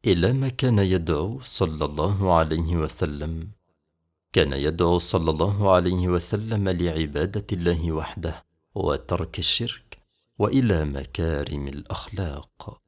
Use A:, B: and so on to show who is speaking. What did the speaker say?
A: إلى ما كان يدعو صلى الله عليه وسلم. كان يدعو صلى الله عليه وسلم لعبادة الله وحده وترك الشرك وإلى مكارم الأخلاق.